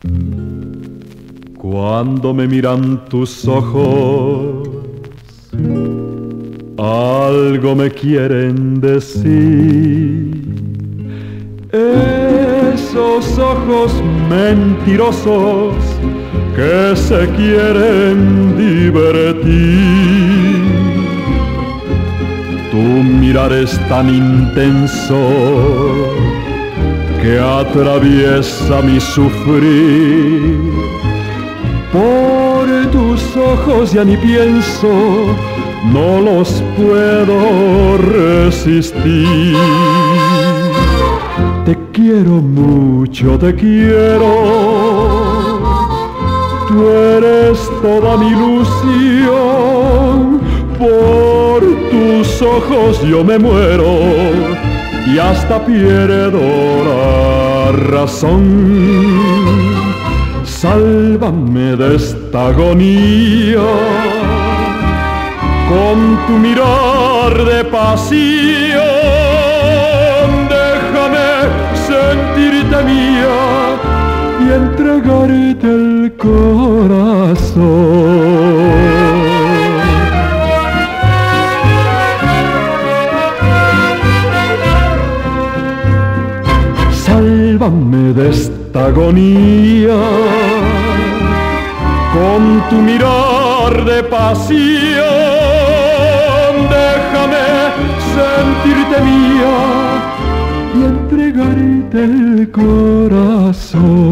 Cuando me miran tus ojos, algo me quieren decir. Esos ojos mentirosos que se quieren divertir. Tu mirar es tan intenso que atraviesa mi sufrir. Por tus ojos ya ni pienso, no los puedo resistir. Te quiero mucho, te quiero. Tú eres toda mi ilusión. Por tus ojos yo me muero y hasta pierdo la razón. Sálvame de esta agonía con tu mirar de pasión. Déjame sentirte mía y entregarte el corazón. Sálvame de esta agonía con tu mirar de pasión. Déjame sentirte mía y entregarte el corazón.